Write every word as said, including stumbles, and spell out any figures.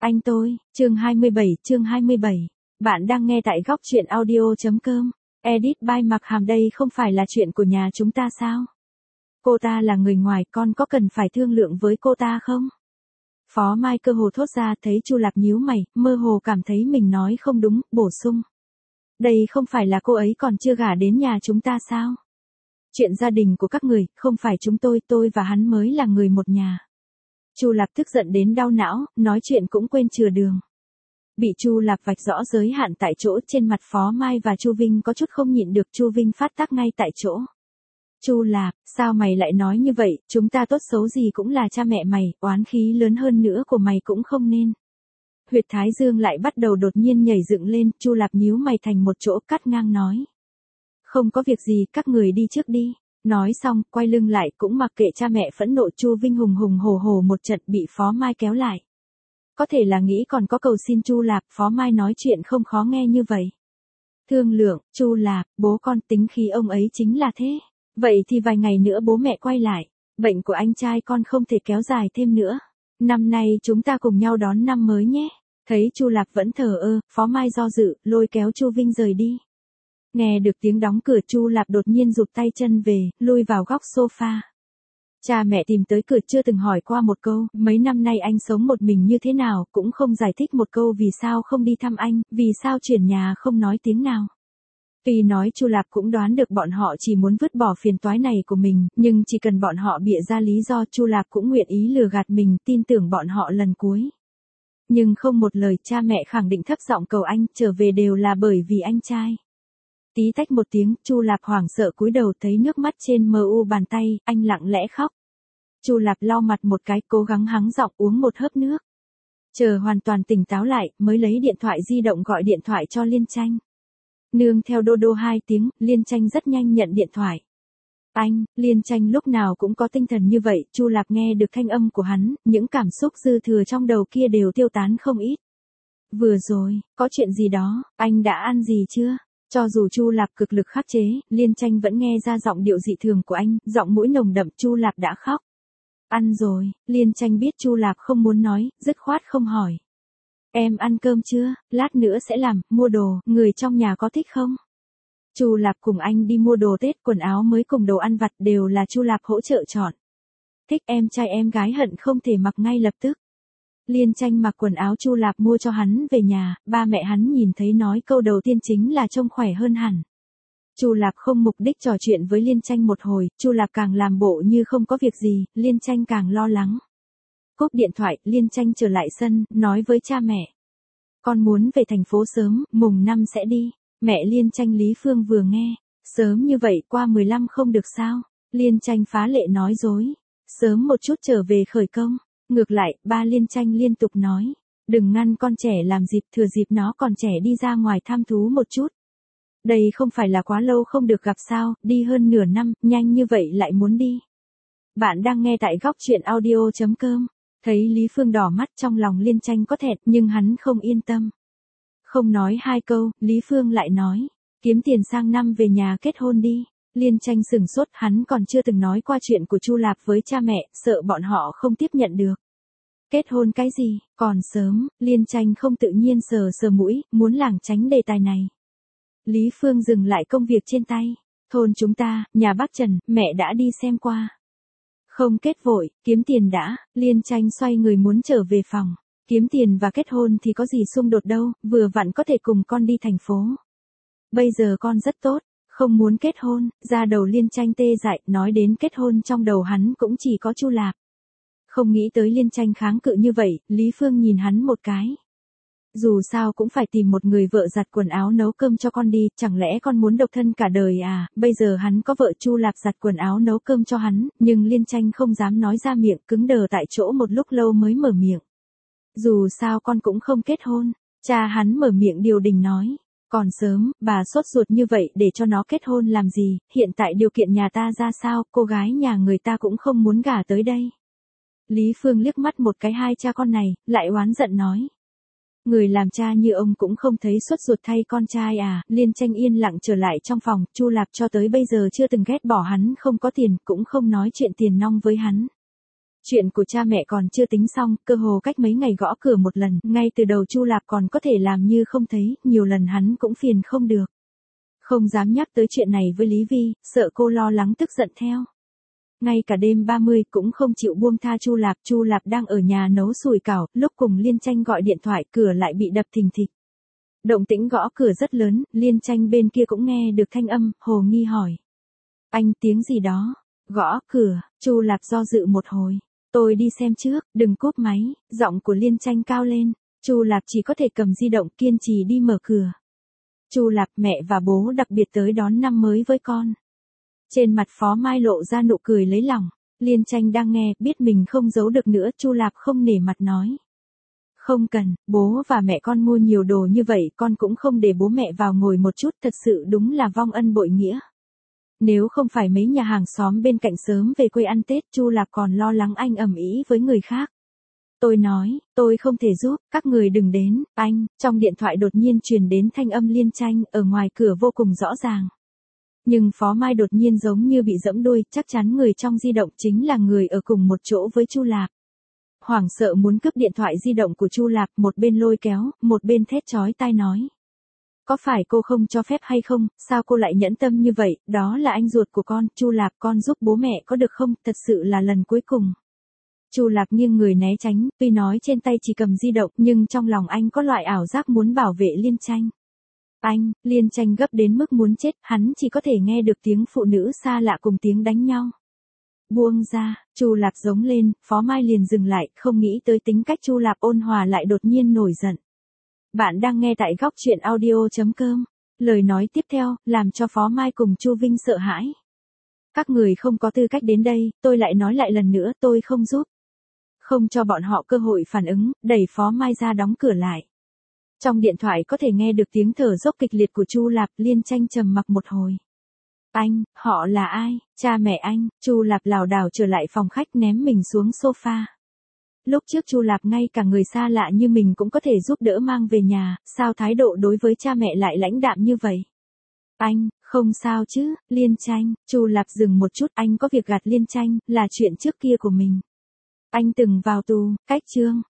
Anh tôi, chương hai mươi bảy, chương hai mươi bảy. Bạn đang nghe tại góc truyện audio.com. Edit by Mặc Hàm, đây không phải là chuyện của nhà chúng ta sao? Cô ta là người ngoài, con có cần phải thương lượng với cô ta không? Phó Mai cơ hồ thốt ra, thấy Chu Lạp nhíu mày, mơ hồ cảm thấy mình nói không đúng, bổ sung. Đây không phải là cô ấy còn chưa gả đến nhà chúng ta sao? Chuyện gia đình của các người, không phải chúng tôi, tôi và hắn mới là người một nhà. Chu Lạp tức giận đến đau não, nói chuyện cũng quên chừa đường. Bị Chu Lạp vạch rõ giới hạn tại chỗ, trên mặt Phó Mai và Chu Vinh có chút không nhịn được, Chu Vinh phát tác ngay tại chỗ. Chu Lạp, sao mày lại nói như vậy, chúng ta tốt xấu gì cũng là cha mẹ mày, oán khí lớn hơn nữa của mày cũng không nên. Huyệt thái dương lại bắt đầu đột nhiên nhảy dựng lên, Chu Lạp nhíu mày thành một chỗ, cắt ngang nói. Không có việc gì, các người đi trước đi. Nói xong, quay lưng lại, cũng mặc kệ cha mẹ phẫn nộ. Chu Vinh hùng hùng hổ hổ một trận, bị Phó Mai kéo lại. Có thể là nghĩ còn có cầu xin Chu Lạp, Phó Mai nói chuyện không khó nghe như vậy. Thương lượng, Chu Lạp, bố con tính khí ông ấy chính là thế. Vậy thì vài ngày nữa bố mẹ quay lại. Bệnh của anh trai con không thể kéo dài thêm nữa. Năm nay chúng ta cùng nhau đón năm mới nhé. Thấy Chu Lạp vẫn thờ ơ, Phó Mai do dự, lôi kéo Chu Vinh rời đi. Nghe được tiếng đóng cửa, Chu Lạp đột nhiên rụt tay chân về, lui vào góc sofa. Cha mẹ tìm tới cửa chưa từng hỏi qua một câu, mấy năm nay anh sống một mình như thế nào, cũng không giải thích một câu vì sao không đi thăm anh, vì sao chuyển nhà không nói tiếng nào. Tuy nói Chu Lạp cũng đoán được bọn họ chỉ muốn vứt bỏ phiền toái này của mình, nhưng chỉ cần bọn họ bịa ra lý do, Chu Lạp cũng nguyện ý lừa gạt mình, tin tưởng bọn họ lần cuối. Nhưng không một lời, cha mẹ khẳng định thấp giọng cầu anh, trở về đều là bởi vì anh trai. Tí tách một tiếng, Chu Lạp hoảng sợ cúi đầu, thấy nước mắt trên mờ u bàn tay, anh lặng lẽ khóc. Chu Lạp lau mặt một cái, cố gắng hắng giọng uống một hớp nước. Chờ hoàn toàn tỉnh táo lại, mới lấy điện thoại di động gọi điện thoại cho Liên Tranh. Nương theo đô đô hai tiếng, Liên Tranh rất nhanh nhận điện thoại. Anh, Liên Tranh lúc nào cũng có tinh thần như vậy, Chu Lạp nghe được thanh âm của hắn, những cảm xúc dư thừa trong đầu kia đều tiêu tán không ít. Vừa rồi, có chuyện gì đó, anh đã ăn gì chưa? Cho dù Chu Lạp cực lực khắc chế, Liên Tranh vẫn nghe ra giọng điệu dị thường của anh, giọng mũi nồng đậm. Chu Lạp đã khóc. Ăn rồi, Liên Tranh biết Chu Lạp không muốn nói, dứt khoát không hỏi. Em ăn cơm chưa, lát nữa sẽ làm, mua đồ, người trong nhà có thích không? Chu Lạp cùng anh đi mua đồ Tết, quần áo mới cùng đồ ăn vặt đều là Chu Lạp hỗ trợ chọn. Thích em trai em gái hận không thể mặc ngay lập tức. Liên Tranh mặc quần áo Chu Lạp mua cho hắn về nhà, ba mẹ hắn nhìn thấy nói câu đầu tiên chính là trông khỏe hơn hẳn. Chu Lạp không mục đích trò chuyện với Liên Tranh một hồi, Chu Lạp càng làm bộ như không có việc gì, Liên Tranh càng lo lắng. Cúp điện thoại, Liên Tranh trở lại sân, nói với cha mẹ. Con muốn về thành phố sớm, mùng năm sẽ đi. Mẹ Liên Tranh Lý Phương vừa nghe, sớm như vậy qua mười lăm không được sao? Liên Tranh phá lệ nói dối. Sớm một chút trở về khởi công. Ngược lại, ba Liên Tranh liên tục nói, đừng ngăn con trẻ làm dịp, thừa dịp nó còn trẻ đi ra ngoài thăm thú một chút. Đây không phải là quá lâu không được gặp sao, đi hơn nửa năm, nhanh như vậy lại muốn đi. Bạn đang nghe tại góc truyện audio.com. Thấy Lý Phương đỏ mắt, trong lòng Liên Tranh có thẹn, nhưng hắn không yên tâm. Không nói hai câu, Lý Phương lại nói, kiếm tiền sang năm về nhà kết hôn đi. Liên Tranh sừng sốt, hắn còn chưa từng nói qua chuyện của Chu Lạp với cha mẹ, sợ bọn họ không tiếp nhận được. Kết hôn cái gì, còn sớm, Liên Tranh không tự nhiên sờ sờ mũi, muốn lảng tránh đề tài này. Lý Phương dừng lại công việc trên tay. Thôn chúng ta, nhà bác Trần, mẹ đã đi xem qua. Không kết vội, kiếm tiền đã. Liên Tranh xoay người muốn trở về phòng. Kiếm tiền và kết hôn thì có gì xung đột đâu, vừa vặn có thể cùng con đi thành phố. Bây giờ con rất tốt. Không muốn kết hôn, ra đầu Liên Tranh tê dại, nói đến kết hôn trong đầu hắn cũng chỉ có Chu Lạp. Không nghĩ tới Liên Tranh kháng cự như vậy, Lý Phương nhìn hắn một cái. Dù sao cũng phải tìm một người vợ giặt quần áo nấu cơm cho con đi, chẳng lẽ con muốn độc thân cả đời à? Bây giờ hắn có vợ, Chu Lạp giặt quần áo nấu cơm cho hắn, nhưng Liên Tranh không dám nói ra miệng, cứng đờ tại chỗ một lúc lâu mới mở miệng. Dù sao con cũng không kết hôn, cha hắn mở miệng điều đình nói. Còn sớm, bà sốt ruột như vậy để cho nó kết hôn làm gì, hiện tại điều kiện nhà ta ra sao, cô gái nhà người ta cũng không muốn gả tới đây. Lý Phương liếc mắt một cái hai cha con này, lại oán giận nói. Người làm cha như ông cũng không thấy sốt ruột thay con trai à? Liên Tranh yên lặng trở lại trong phòng, Chu Lạp cho tới bây giờ chưa từng ghét bỏ hắn không có tiền, cũng không nói chuyện tiền nong với hắn. Chuyện của cha mẹ còn chưa tính xong, cơ hồ cách mấy ngày gõ cửa một lần, ngay từ đầu Chu Lạp còn có thể làm như không thấy, nhiều lần hắn cũng phiền không được. Không dám nhắc tới chuyện này với Lý Vi, sợ cô lo lắng tức giận theo. Ngay cả đêm ba mươi cũng không chịu buông tha Chu Lạp, Chu Lạp đang ở nhà nấu sủi cảo, lúc cùng Liên Tranh gọi điện thoại, cửa lại bị đập thình thịch. Động tĩnh gõ cửa rất lớn, Liên Tranh bên kia cũng nghe được thanh âm, hồ nghi hỏi. Anh tiếng gì đó? Gõ cửa, Chu Lạp do dự một hồi. Tôi đi xem trước, đừng cúp máy, giọng của Liên Tranh cao lên. Chu Lạp chỉ có thể cầm di động kiên trì đi mở cửa. Chu Lạp, mẹ và bố đặc biệt tới đón năm mới với con. Trên mặt Phó Mai lộ ra nụ cười lấy lòng. Liên Tranh đang nghe, biết mình không giấu được nữa, Chu Lạp không nể mặt nói. Không cần, bố và mẹ con mua nhiều đồ như vậy, con cũng không để bố mẹ vào ngồi một chút, thật sự đúng là vong ân bội nghĩa. Nếu không phải mấy nhà hàng xóm bên cạnh sớm về quê ăn Tết, Chu Lạp còn lo lắng anh ầm ĩ với người khác. Tôi nói, tôi không thể giúp, các người đừng đến, anh, trong điện thoại đột nhiên truyền đến thanh âm Liên Tranh, ở ngoài cửa vô cùng rõ ràng. Nhưng Phó Mai đột nhiên giống như bị giẫm đuôi, chắc chắn người trong di động chính là người ở cùng một chỗ với Chu Lạp. Hoảng sợ muốn cướp điện thoại di động của Chu Lạp, một bên lôi kéo, một bên thét chói tai nói. Có phải cô không cho phép hay không, sao cô lại nhẫn tâm như vậy, đó là anh ruột của con, Chu Lạp, con giúp bố mẹ có được không, thật sự là lần cuối cùng. Chu Lạp nghiêng người né tránh, tuy nói trên tay chỉ cầm di động, nhưng trong lòng anh có loại ảo giác muốn bảo vệ Liên Tranh. Anh, Liên Tranh gấp đến mức muốn chết, hắn chỉ có thể nghe được tiếng phụ nữ xa lạ cùng tiếng đánh nhau. Buông ra, Chu Lạp giống lên, Phó Mai liền dừng lại, không nghĩ tới tính cách Chu Lạp ôn hòa lại đột nhiên nổi giận. Bạn đang nghe tại góc truyện audio chấm com. Lời nói tiếp theo, làm cho Phó Mai cùng Chu Vinh sợ hãi. Các người không có tư cách đến đây, tôi lại nói lại lần nữa, tôi không giúp. Không cho bọn họ cơ hội phản ứng, đẩy Phó Mai ra đóng cửa lại. Trong điện thoại có thể nghe được tiếng thở dốc kịch liệt của Chu Lạp, Liên Tranh trầm mặc một hồi. Anh, họ là ai? Cha mẹ anh. Chu Lạp lảo đảo trở lại phòng khách ném mình xuống sofa. Lúc trước Chu Lạp ngay cả người xa lạ như mình cũng có thể giúp đỡ mang về nhà, sao thái độ đối với cha mẹ lại lãnh đạm như vậy? Anh, không sao chứ, Liên Tranh. Chu Lạp dừng một chút, anh có việc gạt Liên Tranh, là chuyện trước kia của mình. Anh từng vào tù, cách chương.